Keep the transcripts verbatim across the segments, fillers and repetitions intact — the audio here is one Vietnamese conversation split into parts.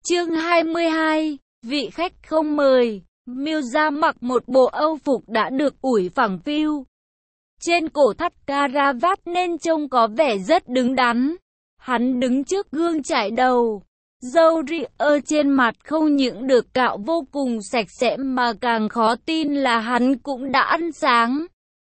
Chương hai mươi hai, vị khách không mời. Miêu Gia mặc một bộ âu phục đã được ủi phẳng phiu. Trên cổ thắt caravat nên trông có vẻ rất đứng đắn. Hắn đứng trước gương chải đầu. Râu ria trên mặt không những được cạo vô cùng sạch sẽ mà càng khó tin là hắn cũng đã ăn sáng.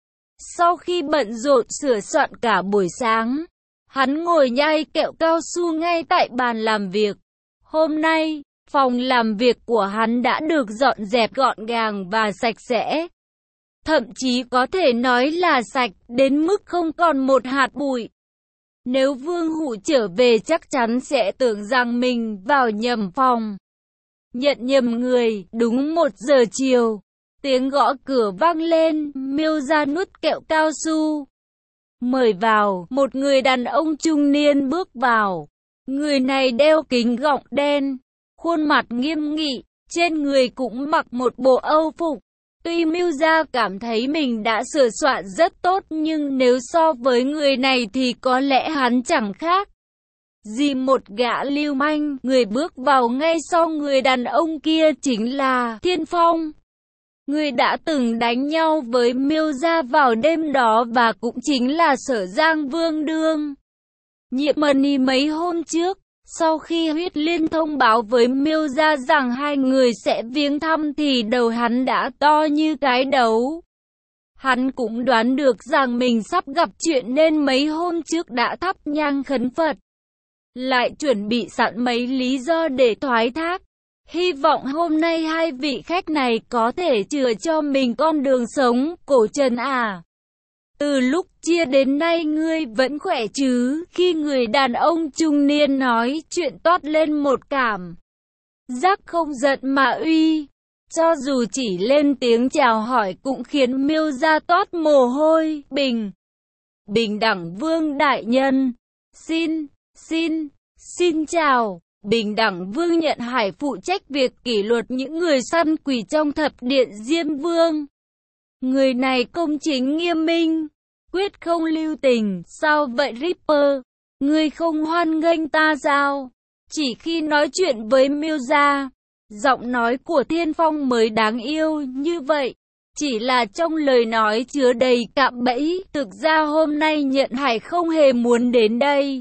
Sau khi bận rộn sửa soạn cả buổi sáng, hắn ngồi nhai kẹo cao su ngay tại bàn làm việc. Hôm nay, phòng làm việc của hắn đã được dọn dẹp gọn gàng và sạch sẽ. Thậm chí có thể nói là sạch đến mức không còn một hạt bụi. Nếu Vương Hụ trở về chắc chắn sẽ tưởng rằng mình vào nhầm phòng. Nhận nhầm người, đúng một giờ chiều. Tiếng gõ cửa vang lên, Miêu Gia nuốt kẹo cao su. Mời vào, một người đàn ông trung niên bước vào. Người này đeo kính gọng đen, khuôn mặt nghiêm nghị, trên người cũng mặc một bộ âu phục. Tuy Miêu Gia cảm thấy mình đã sửa soạn rất tốt nhưng nếu so với người này thì có lẽ hắn chẳng khác gì một gã lưu manh. Người bước vào ngay sau người đàn ông kia chính là Thiên Phong, người đã từng đánh nhau với Miêu Gia vào đêm đó và cũng chính là Sở Giang Vương đương nhiệm Mani mấy hôm trước. Sau khi Huyết Liên thông báo với Miêu Gia rằng hai người sẽ viếng thăm thì đầu hắn đã to như cái đấu. Hắn cũng đoán được rằng mình sắp gặp chuyện nên mấy hôm trước đã thắp nhang khấn Phật, lại chuẩn bị sẵn mấy lý do để thoái thác. Hy vọng hôm nay hai vị khách này có thể chừa cho mình con đường sống. Cổ Trần à, từ lúc chia đến nay ngươi vẫn khỏe chứ? Khi người đàn ông trung niên nói chuyện toát lên một cảm giác không giận mà uy. Cho dù chỉ lên tiếng chào hỏi cũng khiến Miêu Gia toát mồ hôi. Bình, Bình đẳng Vương đại nhân. Xin, xin, xin chào. Bình đẳng Vương Nhận Hải phụ trách việc kỷ luật những người săn quỷ trong thập điện Diêm Vương. Người này công chính nghiêm minh, quyết không lưu tình. Sao vậy Ripper? Ngươi không hoan nghênh ta sao? Chỉ khi nói chuyện với Miêu Gia, giọng nói của Thiên Phong mới đáng yêu như vậy. Chỉ là trong lời nói chứa đầy cạm bẫy. Thực ra hôm nay Nhận Hải không hề muốn đến đây,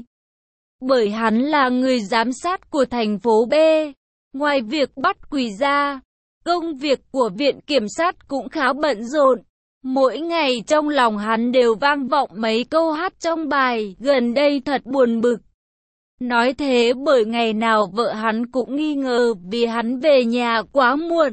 bởi hắn là người giám sát của thành phố B. Ngoài việc bắt quỷ ra, công việc của viện kiểm sát cũng khá bận rộn. Mỗi ngày trong lòng hắn đều vang vọng mấy câu hát trong bài gần đây thật buồn bực. Nói thế bởi ngày nào vợ hắn cũng nghi ngờ vì hắn về nhà quá muộn,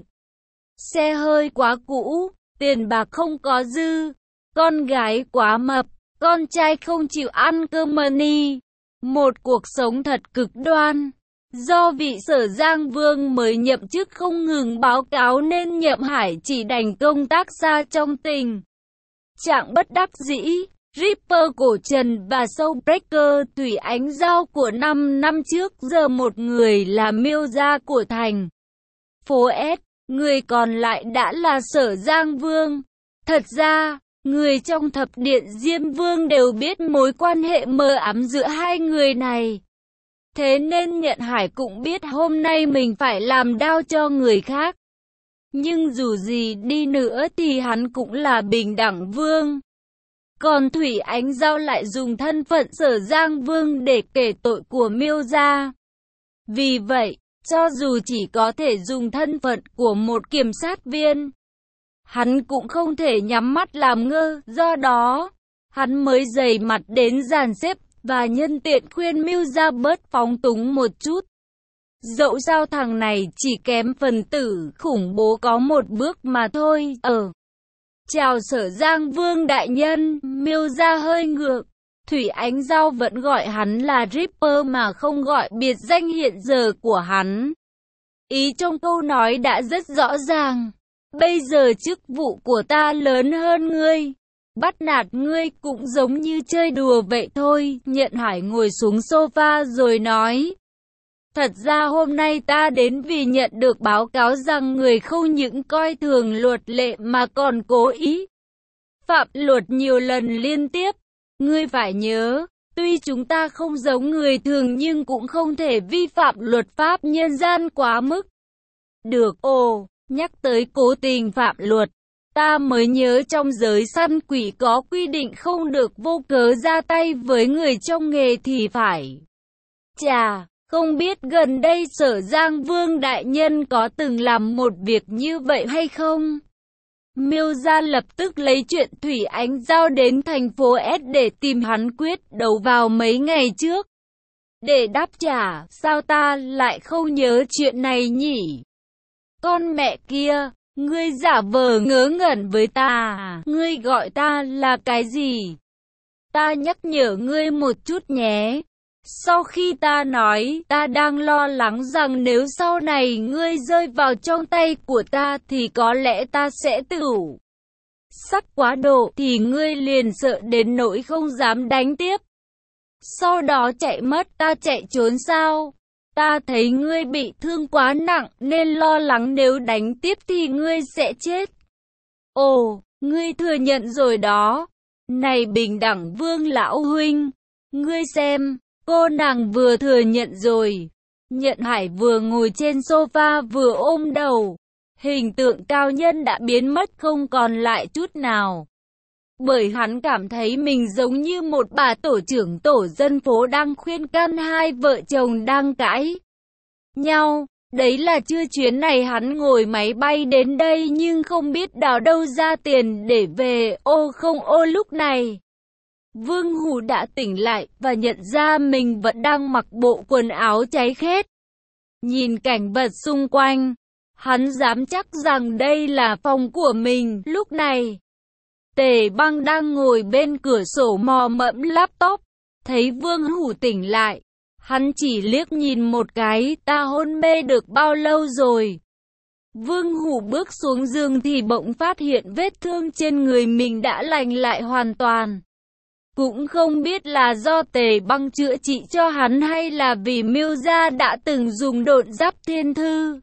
xe hơi quá cũ, tiền bạc không có dư, con gái quá mập, con trai không chịu ăn cơm mani. Một cuộc sống thật cực đoan. Do vị Sở Giang Vương mới nhậm chức không ngừng báo cáo nên Nhậm Hải chỉ đành công tác xa trong tình trạng bất đắc dĩ. Ripper, Cổ Trần và Soulbreaker Thủy Ánh Giao của năm năm trước giờ một người là Miêu Gia của thành phố S, người còn lại đã là Sở Giang Vương. Thật ra, người trong thập điện Diêm Vương đều biết mối quan hệ mờ ám giữa hai người này. Thế nên Nhận Hải cũng biết hôm nay mình phải làm đau cho người khác. Nhưng dù gì đi nữa thì hắn cũng là Bình đẳng Vương. Còn Thủy Ánh Giao lại dùng thân phận Sở Giang Vương để kể tội của Miêu Gia. Vì vậy, cho dù chỉ có thể dùng thân phận của một kiểm sát viên, hắn cũng không thể nhắm mắt làm ngơ. Do đó, hắn mới dày mặt đến dàn xếp và nhân tiện khuyên Miêu Gia bớt phóng túng một chút. Dẫu sao thằng này chỉ kém phần tử khủng bố có một bước mà thôi. Ờ, chào Sở Giang Vương đại nhân. Miêu Gia hơi ngượng. Thủy Ánh Giao vẫn gọi hắn là Ripper mà không gọi biệt danh hiện giờ của hắn. Ý trong câu nói đã rất rõ ràng. Bây giờ chức vụ của ta lớn hơn ngươi, bắt nạt ngươi cũng giống như chơi đùa vậy thôi. Nhận Hải ngồi xuống sofa rồi nói, thật ra hôm nay ta đến vì nhận được báo cáo rằng người không những coi thường luật lệ mà còn cố ý phạm luật nhiều lần liên tiếp. Ngươi phải nhớ, Tuy chúng ta không giống người thường nhưng cũng không thể vi phạm luật pháp nhân gian quá mức. Được, ồ, nhắc tới cố tình phạm luật, ta mới nhớ trong giới săn quỷ có quy định không được vô cớ ra tay với người trong nghề thì phải. Chà, không biết gần đây Sở Giang Vương đại nhân có từng làm một việc như vậy hay không? Miêu gia lập tức lấy chuyện Thủy Ánh giao đến thành phố S để tìm hắn quyết đấu vào mấy ngày trước. Để đáp trả, sao ta lại không nhớ chuyện này nhỉ? Con mẹ kia, ngươi giả vờ ngớ ngẩn với ta à? Ngươi gọi ta là cái gì? Ta nhắc nhở ngươi một chút nhé. Sau khi ta nói, ta đang lo lắng rằng nếu sau này ngươi rơi vào trong tay của ta thì có lẽ ta sẽ tử sắc quá độ thì ngươi liền sợ đến nỗi không dám đánh tiếp. Sau đó chạy mất, ta chạy trốn sao? Ta thấy ngươi bị thương quá nặng nên lo lắng nếu đánh tiếp thì ngươi sẽ chết. Ồ, ngươi thừa nhận rồi đó. Này Bình Đẳng Vương lão huynh, ngươi xem. Cô nàng vừa thừa nhận rồi. Nhận Hải vừa ngồi trên sofa vừa ôm đầu. Hình tượng cao nhân đã biến mất không còn lại chút nào. Bởi hắn cảm thấy mình giống như một bà tổ trưởng tổ dân phố đang khuyên can hai vợ chồng đang cãi nhau. Đấy là chưa chuyến này hắn ngồi máy bay đến đây nhưng không biết đào đâu ra tiền để về. Ô không ô lúc này Vương Hủ đã tỉnh lại và nhận ra mình vẫn đang mặc bộ quần áo cháy khét. Nhìn cảnh vật xung quanh, hắn dám chắc rằng đây là phòng của mình. Lúc này, Tề Băng đang ngồi bên cửa sổ mò mẫm laptop. Thấy Vương Hủ tỉnh lại, hắn chỉ liếc nhìn một cái, ta hôn mê được bao lâu rồi? Vương Hủ bước xuống giường thì bỗng phát hiện vết thương trên người mình đã lành lại hoàn toàn. Cũng không biết là do Tề Băng chữa trị cho hắn hay là vì Miêu gia đã từng dùng độn giáp thiên thư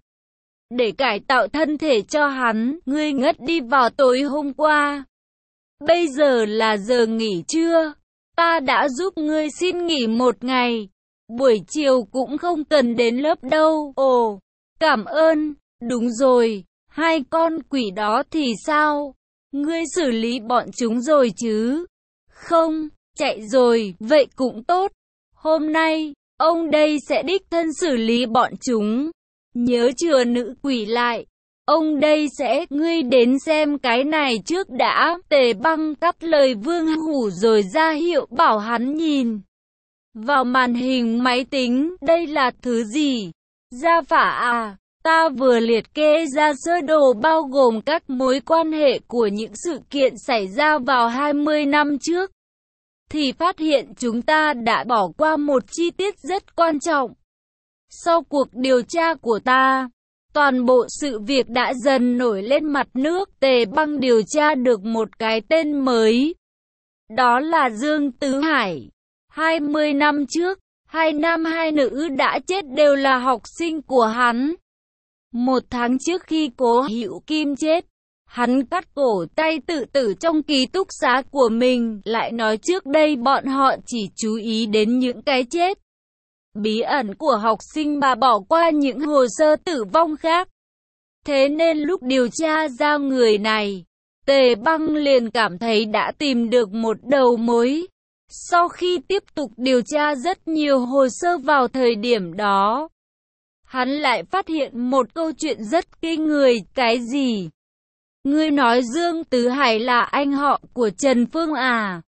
để cải tạo thân thể cho hắn. Ngươi ngất đi vào tối hôm qua. Bây giờ là giờ nghỉ trưa. Ta đã giúp ngươi xin nghỉ một ngày. Buổi chiều cũng không cần đến lớp đâu. Ồ, cảm ơn. Đúng rồi, hai con quỷ đó thì sao? Ngươi xử lý bọn chúng rồi chứ? Không, chạy rồi, vậy cũng tốt. Hôm nay, ông đây sẽ đích thân xử lý bọn chúng. Nhớ chừa nữ quỷ lại. Ông đây sẽ, ngươi đến xem cái này trước đã. Tề Băng cắt lời Vương Hủ rồi ra hiệu bảo hắn nhìn vào màn hình máy tính. Đây là thứ gì? Gia phả à? Ta vừa liệt kê ra sơ đồ bao gồm các mối quan hệ của những sự kiện xảy ra vào hai mươi năm trước. Thì phát hiện chúng ta đã bỏ qua một chi tiết rất quan trọng. Sau cuộc điều tra của ta, toàn bộ sự việc đã dần nổi lên mặt nước. Tề Băng điều tra được một cái tên mới. Đó là Dương Tứ Hải. hai mươi năm trước, hai nam hai nữ đã chết đều là học sinh của hắn. Một tháng trước khi Cố Hữu Kim chết, hắn cắt cổ tay tự tử trong ký túc xá của mình, lại nói trước đây bọn họ chỉ chú ý đến những cái chết bí ẩn của học sinh mà bỏ qua những hồ sơ tử vong khác. Thế nên lúc điều tra ra người này, Tề Băng liền cảm thấy đã tìm được một đầu mối. Sau khi tiếp tục điều tra rất nhiều hồ sơ vào thời điểm đó, hắn lại phát hiện một câu chuyện rất kinh người. Cái gì? Ngươi nói Dương Tứ Hải là anh họ của Trần Phương à?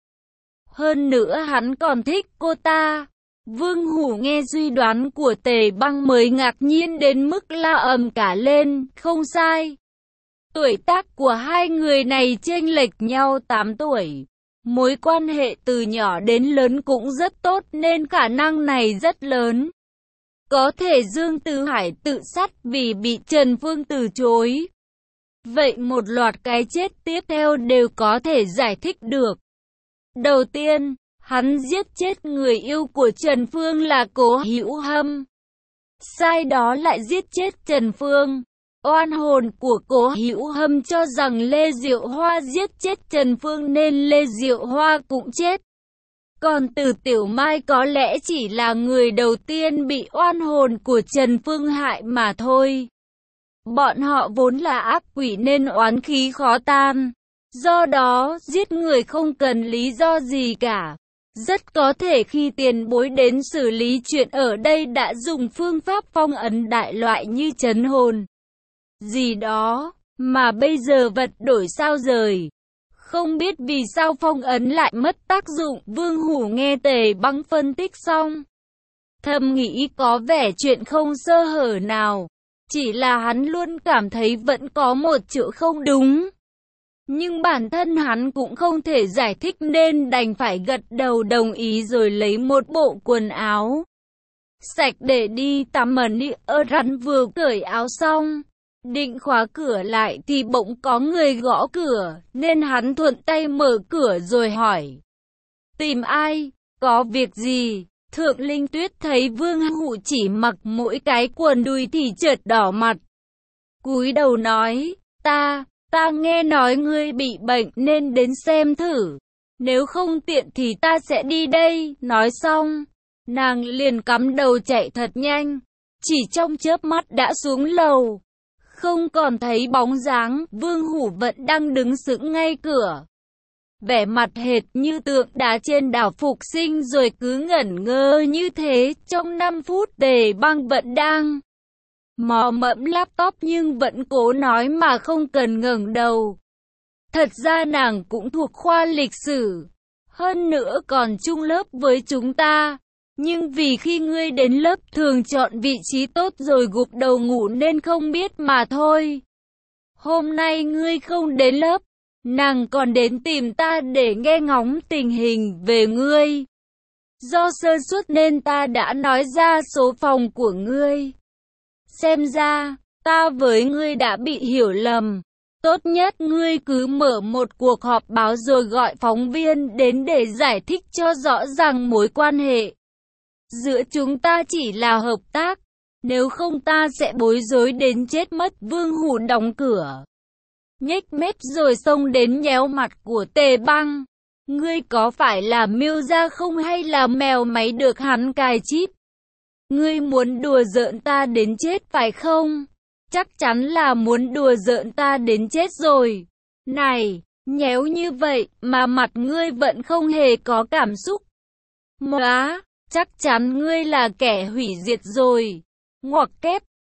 Hơn nữa hắn còn thích cô ta. Vương Hủ nghe suy đoán của Tề Băng mới ngạc nhiên đến mức la ầm cả lên. Không sai, tuổi tác của hai người này chênh lệch nhau tám tuổi. Mối quan hệ từ nhỏ đến lớn cũng rất tốt nên khả năng này rất lớn. Có thể Dương Tứ Hải tự sát vì bị Trần Phương từ chối. Vậy một loạt cái chết tiếp theo đều có thể giải thích được. Đầu tiên, hắn giết chết người yêu của Trần Phương là Cố Hữu Hâm. Sai đó lại giết chết Trần Phương. Oan hồn của Cố Hữu Hâm cho rằng Lê Diệu Hoa giết chết Trần Phương nên Lê Diệu Hoa cũng chết. Còn Từ Tiểu Mai có lẽ chỉ là người đầu tiên bị oan hồn của Trần Phương hại mà thôi. Bọn họ vốn là ác quỷ nên oán khí khó tan. Do đó, giết người không cần lý do gì cả. Rất có thể khi tiền bối đến xử lý chuyện ở đây đã dùng phương pháp phong ấn đại loại như trấn hồn gì đó, mà bây giờ vật đổi sao rời. Không biết vì sao phong ấn lại mất tác dụng. Vương Hủ nghe Tề Băng phân tích xong, thầm nghĩ có vẻ chuyện không sơ hở nào. Chỉ là hắn luôn cảm thấy vẫn có một chỗ không đúng. Nhưng bản thân hắn cũng không thể giải thích nên đành phải gật đầu đồng ý rồi lấy một bộ quần áo sạch để đi tắm. Ẩn đi ơ rắn vừa cởi áo xong, định khóa cửa lại thì bỗng có người gõ cửa, nên hắn thuận tay mở cửa rồi hỏi. Tìm ai? Có việc gì? Thượng Linh Tuyết thấy Vương Hủ chỉ mặc mỗi cái quần đùi thì chợt đỏ mặt. Cúi đầu nói, ta, ta nghe nói ngươi bị bệnh nên đến xem thử. Nếu không tiện thì ta sẽ đi đây. Nói xong, nàng liền cắm đầu chạy thật nhanh. Chỉ trong chớp mắt đã xuống lầu. Không còn thấy bóng dáng, Vương Hủ vẫn đang đứng sững ngay cửa. Vẻ mặt hệt như tượng đá trên đảo Phục Sinh rồi cứ ngẩn ngơ như thế. Trong năm phút Tề Băng vẫn đang mò mẫm laptop nhưng vẫn cố nói mà không cần ngẩng đầu. Thật ra nàng cũng thuộc khoa lịch sử, hơn nữa còn chung lớp với chúng ta. Nhưng vì khi ngươi đến lớp thường chọn vị trí tốt rồi gục đầu ngủ nên không biết mà thôi. Hôm nay ngươi không đến lớp, nàng còn đến tìm ta để nghe ngóng tình hình về ngươi. Do sơ suất nên ta đã nói ra số phòng của ngươi. Xem ra, ta với ngươi đã bị hiểu lầm. Tốt nhất ngươi cứ mở một cuộc họp báo rồi gọi phóng viên đến để giải thích cho rõ ràng mối quan hệ giữa chúng ta chỉ là hợp tác. Nếu không ta sẽ bối rối đến chết mất. Vương Hủ đóng cửa, nhếch mép rồi xông đến nhéo mặt của Tề Băng. Ngươi có phải là Miêu Gia không hay là mèo máy được hắn cài chip? Ngươi muốn đùa giỡn ta đến chết phải không? Chắc chắn là muốn đùa giỡn ta đến chết rồi. Này, nhéo như vậy mà mặt ngươi vẫn không hề có cảm xúc. Móa, chắc chắn ngươi là kẻ hủy diệt rồi. Ngoặc kép,